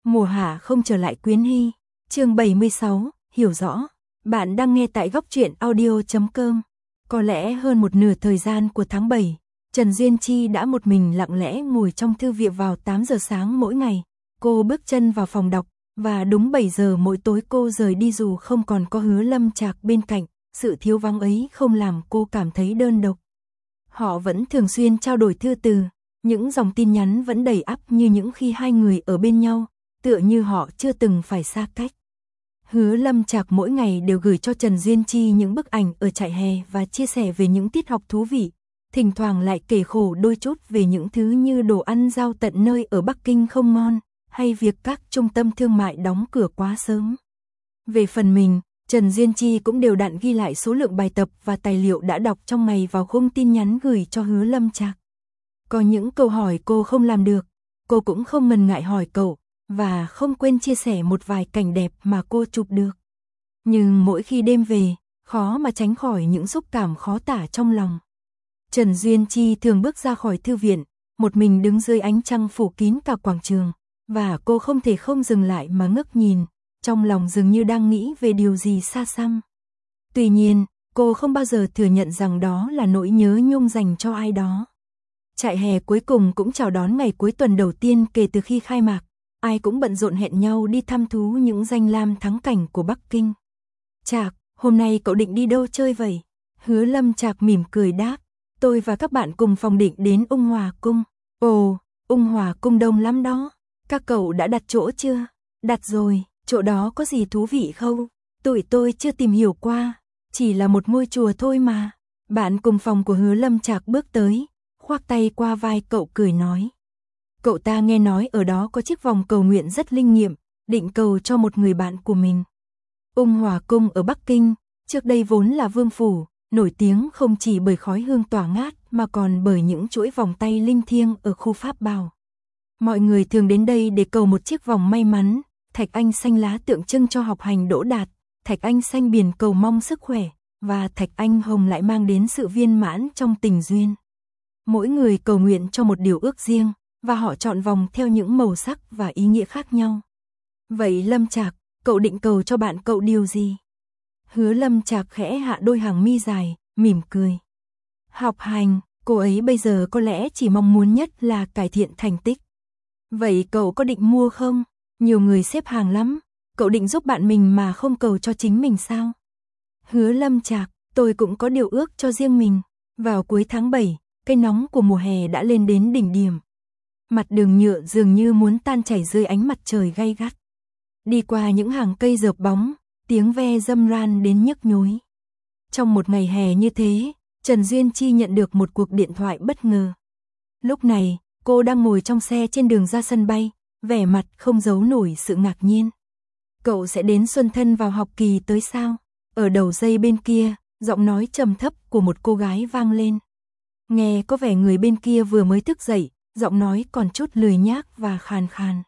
Mùa hạ không trở lại Quyến Hy. Chương 76, hiểu rõ. Bạn đang nghe tại góc truyện audio.com. Có lẽ hơn một nửa thời gian của tháng 7, Trần Duyên Chi đã một mình lặng lẽ ngồi trong thư viện vào 8 giờ sáng mỗi ngày. Cô bước chân vào phòng đọc, và đúng 7 giờ mỗi tối cô rời đi dù không còn có Hứa Lâm Trạc bên cạnh. Sự thiếu vắng ấy không làm cô cảm thấy đơn độc. Họ vẫn thường xuyên trao đổi thư từ, những dòng tin nhắn vẫn đầy ắp như những khi hai người ở bên nhau, tựa như họ chưa từng phải xa cách. Hứa Lâm Trạc mỗi ngày đều gửi cho Trần Duyên Chi những bức ảnh ở trại hè và chia sẻ về những tiết học thú vị, thỉnh thoảng lại kể khổ đôi chút về những thứ như đồ ăn giao tận nơi ở Bắc Kinh không ngon, hay việc các trung tâm thương mại đóng cửa quá sớm. Về phần mình, Trần Duyên Chi cũng đều đặn ghi lại số lượng bài tập và tài liệu đã đọc trong ngày vào khung tin nhắn gửi cho Hứa Lâm Trạc. Có những câu hỏi cô không làm được, cô cũng không ngần ngại hỏi cậu, và không quên chia sẻ một vài cảnh đẹp mà cô chụp được. Nhưng mỗi khi đêm về, khó mà tránh khỏi những xúc cảm khó tả trong lòng. Trần Duyên Chi thường bước ra khỏi thư viện, một mình đứng dưới ánh trăng phủ kín cả quảng trường, và cô không thể không dừng lại mà ngước nhìn, trong lòng dường như đang nghĩ về điều gì xa xăm. Tuy nhiên, cô không bao giờ thừa nhận rằng đó là nỗi nhớ nhung dành cho ai đó. Trại hè cuối cùng cũng chào đón ngày cuối tuần đầu tiên kể từ khi khai mạc. Ai cũng bận rộn hẹn nhau đi thăm thú những danh lam thắng cảnh của Bắc Kinh. Trạc, hôm nay cậu định đi đâu chơi vậy? Hứa Lâm Trạc mỉm cười đáp, tôi và các bạn cùng phòng định đến Ung Hòa Cung. Ồ, Ung Hòa Cung đông lắm đó. Các cậu đã đặt chỗ chưa? Đặt rồi, chỗ đó có gì thú vị không? Tụi tôi chưa tìm hiểu qua, chỉ là một ngôi chùa thôi mà. Bạn cùng phòng của Hứa Lâm Trạc bước tới, khoác tay qua vai cậu cười nói. Cậu ta nghe nói ở đó có chiếc vòng cầu nguyện rất linh nghiệm, định cầu cho một người bạn của mình. Ung Hòa Cung ở Bắc Kinh, trước đây vốn là vương phủ, nổi tiếng không chỉ bởi khói hương tỏa ngát mà còn bởi những chuỗi vòng tay linh thiêng ở khu Pháp Bảo. Mọi người thường đến đây để cầu một chiếc vòng may mắn, thạch anh xanh lá tượng trưng cho học hành đỗ đạt, thạch anh xanh biển cầu mong sức khỏe, và thạch anh hồng lại mang đến sự viên mãn trong tình duyên. Mỗi người cầu nguyện cho một điều ước riêng, và họ chọn vòng theo những màu sắc và ý nghĩa khác nhau. Vậy Lâm Trạc, cậu định cầu cho bạn cậu điều gì? Hứa Lâm Trạc khẽ hạ đôi hàng mi dài, mỉm cười. Học hành, cô ấy bây giờ có lẽ chỉ mong muốn nhất là cải thiện thành tích. Vậy cậu có định mua không? Nhiều người xếp hàng lắm, cậu định giúp bạn mình mà không cầu cho chính mình sao? Hứa Lâm Trạc, tôi cũng có điều ước cho riêng mình. Vào cuối tháng 7, cái nóng của mùa hè đã lên đến đỉnh điểm. Mặt đường nhựa dường như muốn tan chảy dưới ánh mặt trời gay gắt. Đi qua những hàng cây rợp bóng, tiếng ve râm ran đến nhức nhối. Trong một ngày hè như thế, Trần Duyên Chi nhận được một cuộc điện thoại bất ngờ. Lúc này, cô đang ngồi trong xe trên đường ra sân bay, vẻ mặt không giấu nổi sự ngạc nhiên. Cậu sẽ đến Xuân Thân vào học kỳ tới sao? Ở đầu dây bên kia, giọng nói trầm thấp của một cô gái vang lên. Nghe có vẻ người bên kia vừa mới thức dậy, giọng nói còn chút lười nhác và khàn khàn.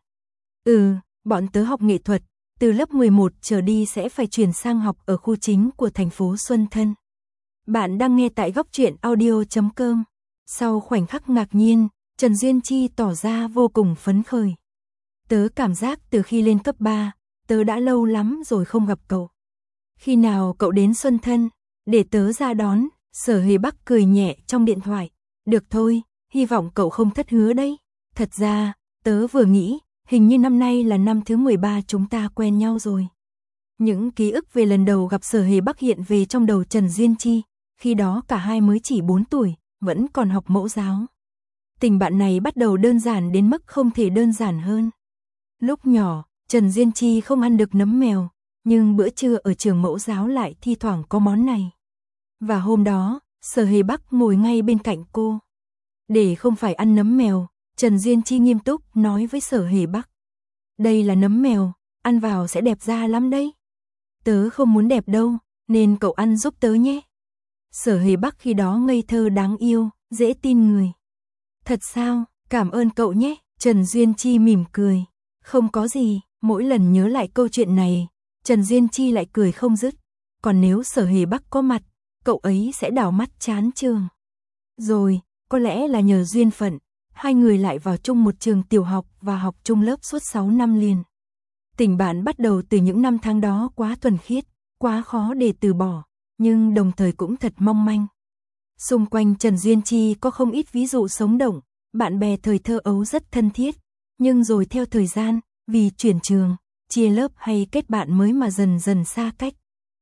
Bọn tớ học nghệ thuật, từ lớp 11 trở đi sẽ phải chuyển sang học ở khu chính của thành phố Xuân Thân. Bạn đang nghe tại góc truyện audio.com. Sau khoảnh khắc ngạc nhiên, Trần Duyên Chi tỏ ra vô cùng phấn khởi. Tớ cảm giác từ khi lên cấp 3, tớ đã lâu lắm rồi không gặp cậu. Khi nào cậu đến Xuân Thân, để tớ ra đón, Sở Hề Bắc cười nhẹ trong điện thoại. Được thôi, hy vọng cậu không thất hứa đấy. Thật ra, tớ vừa nghĩ, hình như năm nay là năm thứ 13 chúng ta quen nhau rồi. Những ký ức về lần đầu gặp Sở Hề Bắc hiện về trong đầu Trần Duyên Chi, khi đó cả hai mới chỉ 4 tuổi, vẫn còn học mẫu giáo. Tình bạn này bắt đầu đơn giản đến mức không thể đơn giản hơn. Lúc nhỏ, Trần Duyên Chi không ăn được nấm mèo, nhưng bữa trưa ở trường mẫu giáo lại thi thoảng có món này. Và hôm đó, Sở Hề Bắc ngồi ngay bên cạnh cô. Để không phải ăn nấm mèo, Trần Duyên Chi nghiêm túc nói với Sở Hề Bắc. Đây là nấm mèo, ăn vào sẽ đẹp da lắm đấy. Tớ không muốn đẹp đâu, nên cậu ăn giúp tớ nhé. Sở Hề Bắc khi đó ngây thơ đáng yêu, dễ tin người. Thật sao, cảm ơn cậu nhé. Trần Duyên Chi mỉm cười. Không có gì, mỗi lần nhớ lại câu chuyện này, Trần Duyên Chi lại cười không dứt. Còn nếu Sở Hề Bắc có mặt, cậu ấy sẽ đảo mắt chán chường. Rồi, có lẽ là nhờ duyên phận, Hai người lại vào chung một trường tiểu học và học chung lớp suốt 6 năm liền. Tình bạn bắt đầu từ những năm tháng đó quá thuần khiết, quá khó để từ bỏ, nhưng đồng thời cũng thật mong manh. Xung quanh Trần Duyên Chi có không ít ví dụ sống động, bạn bè thời thơ ấu rất thân thiết, nhưng rồi theo thời gian, vì chuyển trường, chia lớp hay kết bạn mới mà dần dần xa cách.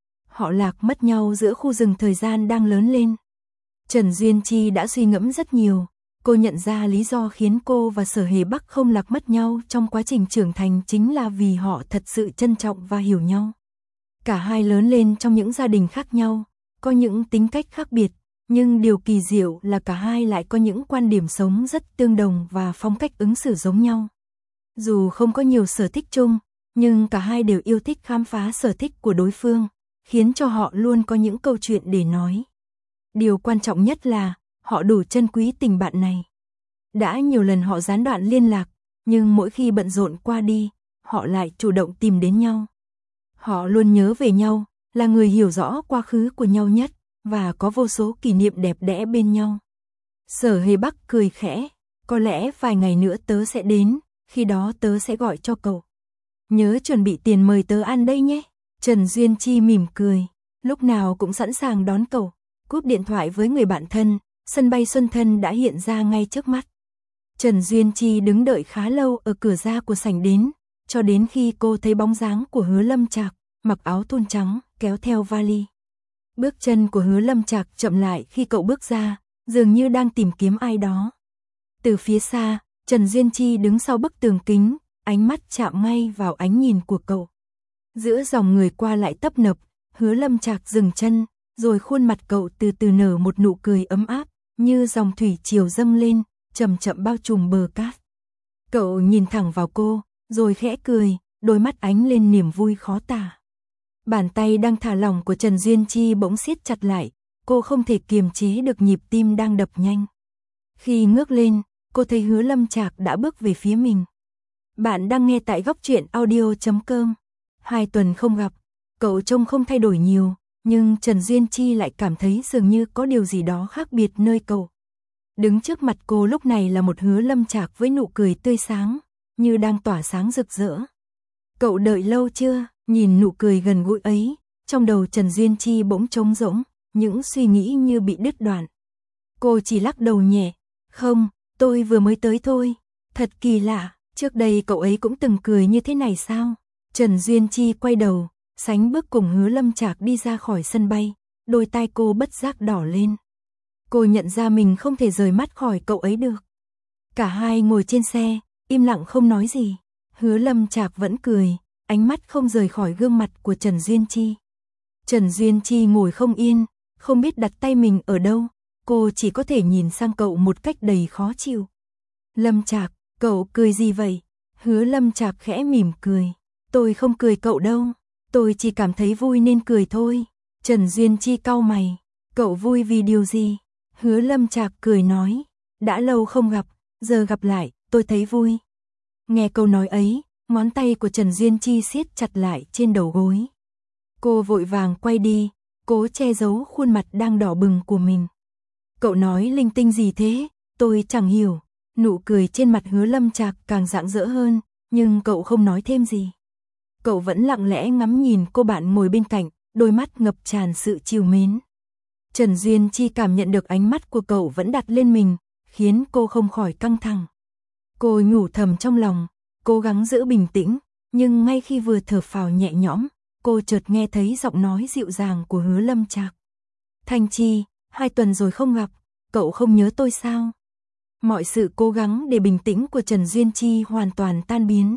Họ lạc mất nhau giữa khu rừng thời gian đang lớn lên. Trần Duyên Chi đã suy ngẫm rất nhiều, cô nhận ra lý do khiến cô và Sở Hề Bắc không lạc mất nhau trong quá trình trưởng thành chính là vì họ thật sự trân trọng và hiểu nhau. Cả hai lớn lên trong những gia đình khác nhau, có những tính cách khác biệt, nhưng điều kỳ diệu là cả hai lại có những quan điểm sống rất tương đồng và phong cách ứng xử giống nhau. Dù không có nhiều sở thích chung, nhưng cả hai đều yêu thích khám phá sở thích của đối phương, khiến cho họ luôn có những câu chuyện để nói. Điều quan trọng nhất là, họ đủ trân quý tình bạn này. Đã nhiều lần họ gián đoạn liên lạc, nhưng mỗi khi bận rộn qua đi, họ lại chủ động tìm đến nhau. Họ luôn nhớ về nhau, là người hiểu rõ quá khứ của nhau nhất, và có vô số kỷ niệm đẹp đẽ bên nhau. Sở Hề Bắc cười khẽ, có lẽ vài ngày nữa tớ sẽ đến, khi đó tớ sẽ gọi cho cậu. Nhớ chuẩn bị tiền mời tớ ăn đây nhé. Trần Duyên Chi mỉm cười, lúc nào cũng sẵn sàng đón cậu. Cúp điện thoại với người bạn thân, sân bay Xuân Thân đã hiện ra ngay trước mắt. Trần Duyên Chi đứng đợi khá lâu ở cửa ra của sảnh đến, cho đến khi cô thấy bóng dáng của Hứa Lâm Trạc, mặc áo thun trắng, kéo theo vali. Bước chân của Hứa Lâm Trạc chậm lại khi cậu bước ra, dường như đang tìm kiếm ai đó. Từ phía xa, Trần Duyên Chi đứng sau bức tường kính, ánh mắt chạm ngay vào ánh nhìn của cậu. Giữa dòng người qua lại tấp nập, Hứa Lâm Trạc dừng chân, rồi khuôn mặt cậu từ từ nở một nụ cười ấm áp, như dòng thủy triều dâng lên, chậm chậm bao trùm bờ cát. Cậu nhìn thẳng vào cô, rồi khẽ cười, đôi mắt ánh lên niềm vui khó tả. Bàn tay đang thả lỏng của Trần Duyên Chi bỗng siết chặt lại, cô không thể kiềm chế được nhịp tim đang đập nhanh. Khi ngước lên, cô thấy Hứa Lâm Trạc đã bước về phía mình. Bạn đang nghe tại Góc Truyện Audio.com. 2 tuần không gặp, cậu trông không thay đổi nhiều, nhưng Trần Duyên Chi lại cảm thấy dường như có điều gì đó khác biệt nơi cậu. Đứng trước mặt cô lúc này là một Hứa Lâm Trạc với nụ cười tươi sáng, như đang tỏa sáng rực rỡ. Cậu đợi lâu chưa? Nhìn nụ cười gần gũi ấy, trong đầu Trần Duyên Chi bỗng trống rỗng, những suy nghĩ như bị đứt đoạn. Cô chỉ lắc đầu nhẹ, không, tôi vừa mới tới thôi. Thật kỳ lạ, trước đây cậu ấy cũng từng cười như thế này sao? Trần Duyên Chi quay đầu, sánh bước cùng Hứa Lâm Trạc đi ra khỏi sân bay, đôi tai cô bất giác đỏ lên. Cô nhận ra mình không thể rời mắt khỏi cậu ấy được. Cả hai ngồi trên xe, im lặng không nói gì. Hứa Lâm Trạc vẫn cười, ánh mắt không rời khỏi gương mặt của Trần Duyên Chi. Trần Duyên Chi ngồi không yên, không biết đặt tay mình ở đâu, cô chỉ có thể nhìn sang cậu một cách đầy khó chịu. Lâm Trạc, cậu cười gì vậy? Hứa Lâm Trạc khẽ mỉm cười. Tôi không cười cậu đâu, tôi chỉ cảm thấy vui nên cười thôi. Trần Duyên Chi cau mày, cậu vui vì điều gì? Hứa Lâm Trạc cười nói, đã lâu không gặp, giờ gặp lại, tôi thấy vui. Nghe câu nói ấy, ngón tay của Trần Duyên Chi siết chặt lại trên đầu gối. Cô vội vàng quay đi, cố che giấu khuôn mặt đang đỏ bừng của mình. Cậu nói linh tinh gì thế, tôi chẳng hiểu. Nụ cười trên mặt Hứa Lâm Trạc càng rạng rỡ hơn, nhưng cậu không nói thêm gì. Cậu vẫn lặng lẽ ngắm nhìn cô bạn ngồi bên cạnh, đôi mắt ngập tràn sự trìu mến. Trần Duyên Chi cảm nhận được ánh mắt của cậu vẫn đặt lên mình, khiến cô không khỏi căng thẳng. Cô nhủ thầm trong lòng, cố gắng giữ bình tĩnh, nhưng ngay khi vừa thở phào nhẹ nhõm, cô chợt nghe thấy giọng nói dịu dàng của Hứa Lâm Trạc. Thanh Chi, 2 tuần rồi không gặp, cậu không nhớ tôi sao? Mọi sự cố gắng để bình tĩnh của Trần Duyên Chi hoàn toàn tan biến.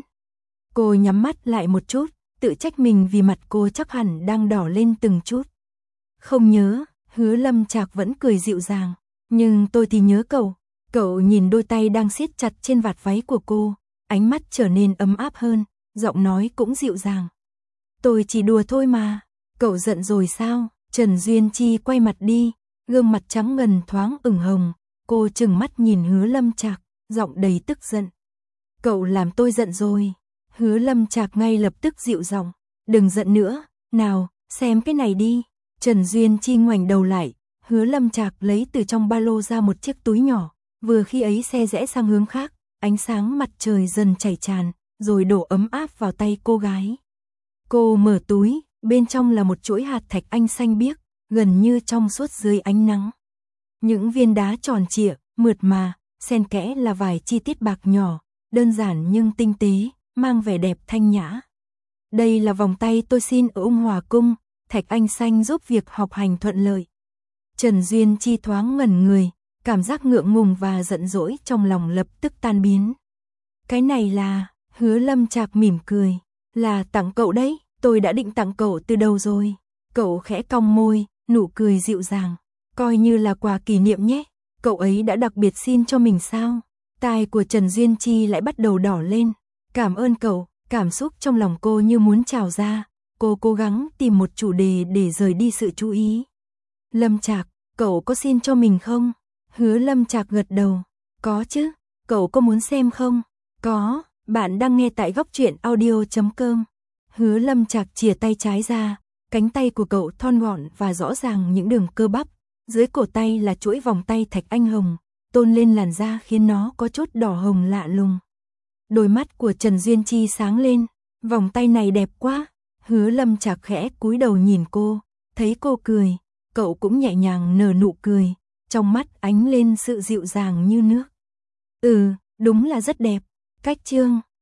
Cô nhắm mắt lại một chút, tự trách mình vì mặt cô chắc hẳn đang đỏ lên từng chút. Không nhớ, Hứa Lâm Trạc vẫn cười dịu dàng, nhưng tôi thì nhớ cậu. Cậu nhìn đôi tay đang siết chặt trên vạt váy của cô, ánh mắt trở nên ấm áp hơn, giọng nói cũng dịu dàng. Tôi chỉ đùa thôi mà, cậu giận rồi sao? Trần Duyên Chi quay mặt đi, gương mặt trắng ngần thoáng ửng hồng, cô trừng mắt nhìn Hứa Lâm Trạc, giọng đầy tức giận. Cậu làm tôi giận rồi. Hứa Lâm Trạc ngay lập tức dịu giọng, đừng giận nữa, nào, xem cái này đi. Trần Duyên Chi ngoảnh đầu lại, Hứa Lâm Trạc lấy từ trong ba lô ra một chiếc túi nhỏ, Vừa khi ấy xe rẽ sang hướng khác, ánh sáng mặt trời dần chảy tràn, rồi đổ ấm áp vào tay cô gái. Cô mở túi, bên trong là một chuỗi hạt thạch anh xanh biếc, gần như trong suốt dưới ánh nắng. Những viên đá tròn trịa, mượt mà, xen kẽ là vài chi tiết bạc nhỏ, đơn giản nhưng tinh tế, mang vẻ đẹp thanh nhã. Đây là vòng tay tôi xin ở Ung Hòa Cung, thạch anh xanh giúp việc học hành thuận lợi. Trần Duyên Chi thoáng ngẩn người, cảm giác ngượng ngùng và giận dỗi trong lòng lập tức tan biến. Cái này là, Hứa Lâm Trạc mỉm cười, là tặng cậu đấy, tôi đã định tặng cậu từ đầu rồi. Cậu khẽ cong môi, nụ cười dịu dàng, coi như là quà kỷ niệm nhé, cậu ấy đã đặc biệt xin cho mình sao? Tai của Trần Duyên Chi lại bắt đầu đỏ lên, cảm ơn cậu, cảm xúc trong lòng cô như muốn trào ra, cô cố gắng tìm một chủ đề để rời đi sự chú ý. Lâm Trạc, cậu có xin cho mình không? Hứa Lâm Trạc gật đầu, có chứ, cậu có muốn xem không? Có, bạn đang nghe tại góc truyện audio.com. Hứa Lâm Trạc chìa tay trái ra, cánh tay của cậu thon gọn và rõ ràng những đường cơ bắp, dưới cổ tay là chuỗi vòng tay thạch anh hồng, tôn lên làn da khiến nó có chút đỏ hồng lạ lùng. Đôi mắt của Trần Duyên Chi sáng lên, vòng tay này đẹp quá. Hứa Lâm Trạc khẽ cúi đầu nhìn cô, thấy cô cười, cậu cũng nhẹ nhàng nở nụ cười, trong mắt ánh lên sự dịu dàng như nước. Đúng là rất đẹp. Cách chương